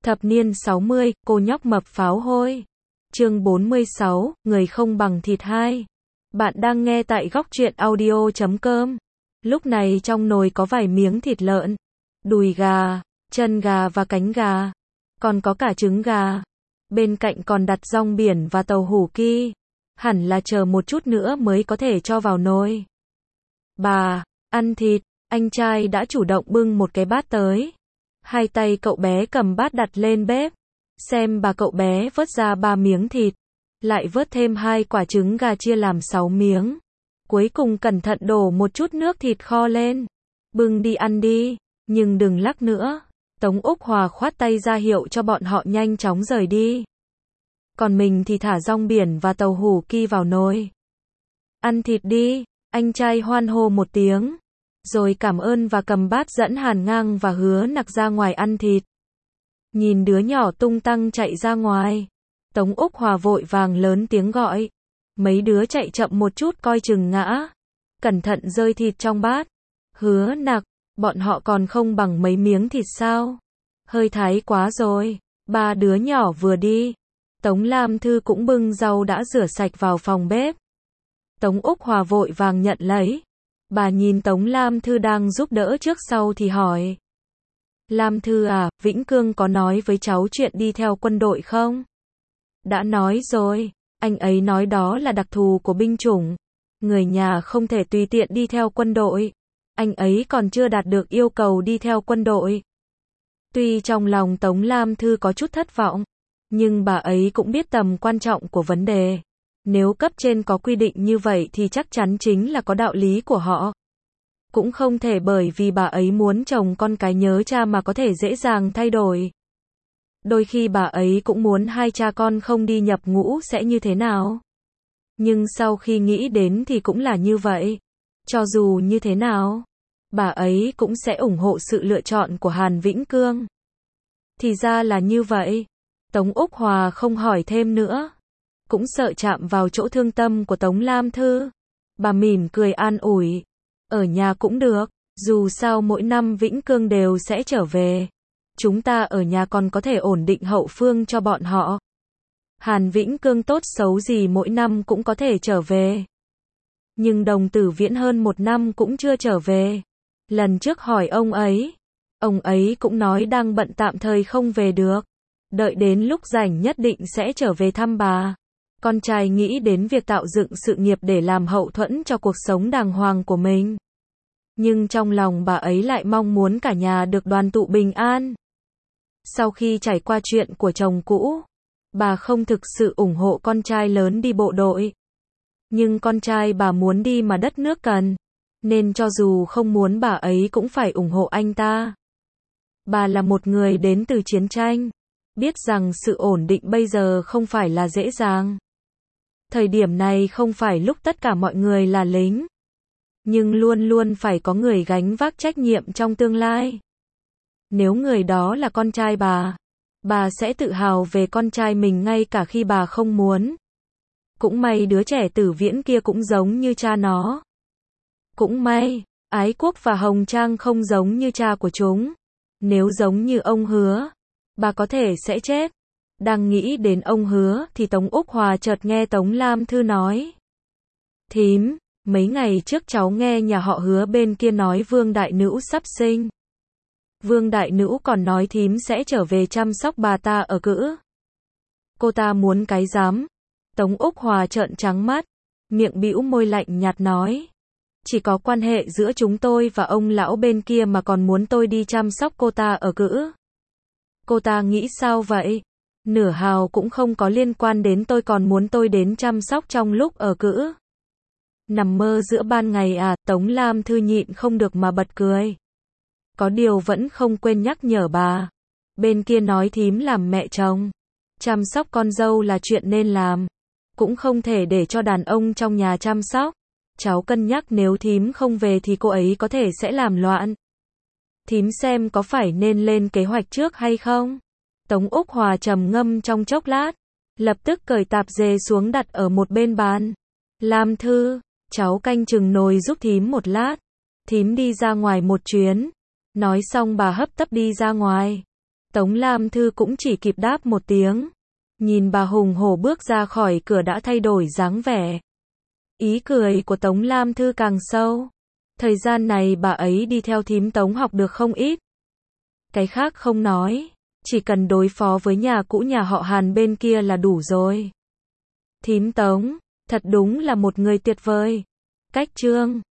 Thập niên 60, cô nhóc mập pháo hôi. Chương 46, người không bằng thịt hai. Bạn đang nghe tại góc truyện audio.com. Lúc này trong nồi có vài miếng thịt lợn, đùi gà, chân gà và cánh gà. Còn có cả trứng gà. Bên cạnh còn đặt rong biển và tàu hủ ki. Hẳn là chờ một chút nữa mới có thể cho vào nồi. Bà, ăn thịt. Anh trai đã chủ động bưng một cái bát tới. Hai tay cậu bé cầm bát đặt lên bếp. Xem bà cậu bé vớt ra 3 miếng thịt. Lại vớt thêm 2 quả trứng gà chia làm 6 miếng. Cuối cùng cẩn thận đổ một chút nước thịt kho lên. Bưng đi ăn đi, nhưng đừng lắc nữa. Tống Úc Hòa khoát tay ra hiệu cho bọn họ nhanh chóng rời đi. Còn mình thì thả rong biển và tàu hủ ki vào nồi. Ăn thịt đi, anh trai hoan hô một tiếng. Rồi cảm ơn và cầm bát dẫn Hàn Ngang và Hứa Nặc ra ngoài ăn thịt. Nhìn đứa nhỏ tung tăng chạy ra ngoài. Tống Úc Hòa vội vàng lớn tiếng gọi. Mấy đứa chạy chậm một chút coi chừng ngã. Cẩn thận rơi thịt trong bát. Hứa Nặc, bọn họ còn không bằng mấy miếng thịt sao? Hơi thái quá rồi. 3 đứa nhỏ vừa đi. Tống Lam Thư cũng bưng rau đã rửa sạch vào phòng bếp. Tống Úc Hòa vội vàng nhận lấy. Bà nhìn Tống Lam Thư đang giúp đỡ trước sau thì hỏi. Lam Thư à, Vĩnh Cương có nói với cháu chuyện đi theo quân đội không? Đã nói rồi, anh ấy nói đó là đặc thù của binh chủng. Người nhà không thể tùy tiện đi theo quân đội. Anh ấy còn chưa đạt được yêu cầu đi theo quân đội. Tuy trong lòng Tống Lam Thư có chút thất vọng, nhưng bà ấy cũng biết tầm quan trọng của vấn đề. Nếu cấp trên có quy định như vậy thì chắc chắn chính là có đạo lý của họ. Cũng không thể bởi vì bà ấy muốn chồng con cái nhớ cha mà có thể dễ dàng thay đổi. Đôi khi bà ấy cũng muốn hai cha con không đi nhập ngũ sẽ như thế nào. Nhưng sau khi nghĩ đến thì cũng là như vậy. Cho dù như thế nào, bà ấy cũng sẽ ủng hộ sự lựa chọn của Hàn Vĩnh Cương. Thì ra là như vậy. Tống Úc Hòa không hỏi thêm nữa. Cũng sợ chạm vào chỗ thương tâm của Tống Lam Thư. Bà mỉm cười an ủi. Ở nhà cũng được, dù sao mỗi năm Vĩnh Cương đều sẽ trở về. Chúng ta ở nhà còn có thể ổn định hậu phương cho bọn họ. Hàn Vĩnh Cương tốt xấu gì mỗi năm cũng có thể trở về. Nhưng Đồng Tử Viễn hơn 1 năm cũng chưa trở về. Lần trước hỏi ông ấy cũng nói đang bận tạm thời không về được. Đợi đến lúc rảnh nhất định sẽ trở về thăm bà. Con trai nghĩ đến việc tạo dựng sự nghiệp để làm hậu thuẫn cho cuộc sống đàng hoàng của mình. Nhưng trong lòng bà ấy lại mong muốn cả nhà được đoàn tụ bình an. Sau khi trải qua chuyện của chồng cũ, bà không thực sự ủng hộ con trai lớn đi bộ đội. Nhưng con trai bà muốn đi mà đất nước cần, nên cho dù không muốn bà ấy cũng phải ủng hộ anh ta. Bà là một người đến từ chiến tranh, biết rằng sự ổn định bây giờ không phải là dễ dàng. Thời điểm này không phải lúc tất cả mọi người là lính, nhưng luôn luôn phải có người gánh vác trách nhiệm trong tương lai. Nếu người đó là con trai bà sẽ tự hào về con trai mình ngay cả khi bà không muốn. Cũng may đứa trẻ Tử Viễn kia cũng giống như cha nó. Cũng may, Ái Quốc và Hồng Trang không giống như cha của chúng. Nếu giống như ông Hứa, bà có thể sẽ chết. Đang nghĩ đến ông Hứa thì Tống Úc Hòa chợt nghe Tống Lam Thư nói. Thím, mấy ngày trước cháu nghe nhà họ Hứa bên kia nói Vương Đại Nữu sắp sinh. Vương Đại Nữu còn nói thím sẽ trở về chăm sóc bà ta ở cữ. Cô ta muốn cái giám. Tống Úc Hòa trợn trắng mắt, miệng bĩu môi lạnh nhạt nói. Chỉ có quan hệ giữa chúng tôi và ông lão bên kia mà còn muốn tôi đi chăm sóc cô ta ở cữ. Cô ta nghĩ sao vậy? Nửa hào cũng không có liên quan đến tôi còn muốn tôi đến chăm sóc trong lúc ở cữ. Nằm mơ giữa ban ngày à? Tống Lam Thư nhịn không được mà bật cười. Có điều vẫn không quên nhắc nhở bà. Bên kia nói thím làm mẹ chồng. Chăm sóc con dâu là chuyện nên làm. Cũng không thể để cho đàn ông trong nhà chăm sóc. Cháu cân nhắc nếu thím không về thì cô ấy có thể sẽ làm loạn. Thím xem có phải nên lên kế hoạch trước hay không? Tống Úc Hòa trầm ngâm trong chốc lát. Lập tức cởi tạp dề xuống đặt ở một bên bàn. Lam Thư, cháu canh chừng nồi giúp thím một lát. Thím đi ra ngoài một chuyến. Nói xong bà hấp tấp đi ra ngoài. Tống Lam Thư cũng chỉ kịp đáp một tiếng. Nhìn bà hùng hổ bước ra khỏi cửa đã thay đổi dáng vẻ. Ý cười của Tống Lam Thư càng sâu. Thời gian này bà ấy đi theo thím Tống học được không ít. Cái khác không nói, chỉ cần đối phó với nhà cũ nhà họ Hàn bên kia là đủ rồi. Thím Tống, thật đúng là một người tuyệt vời. Cách Trương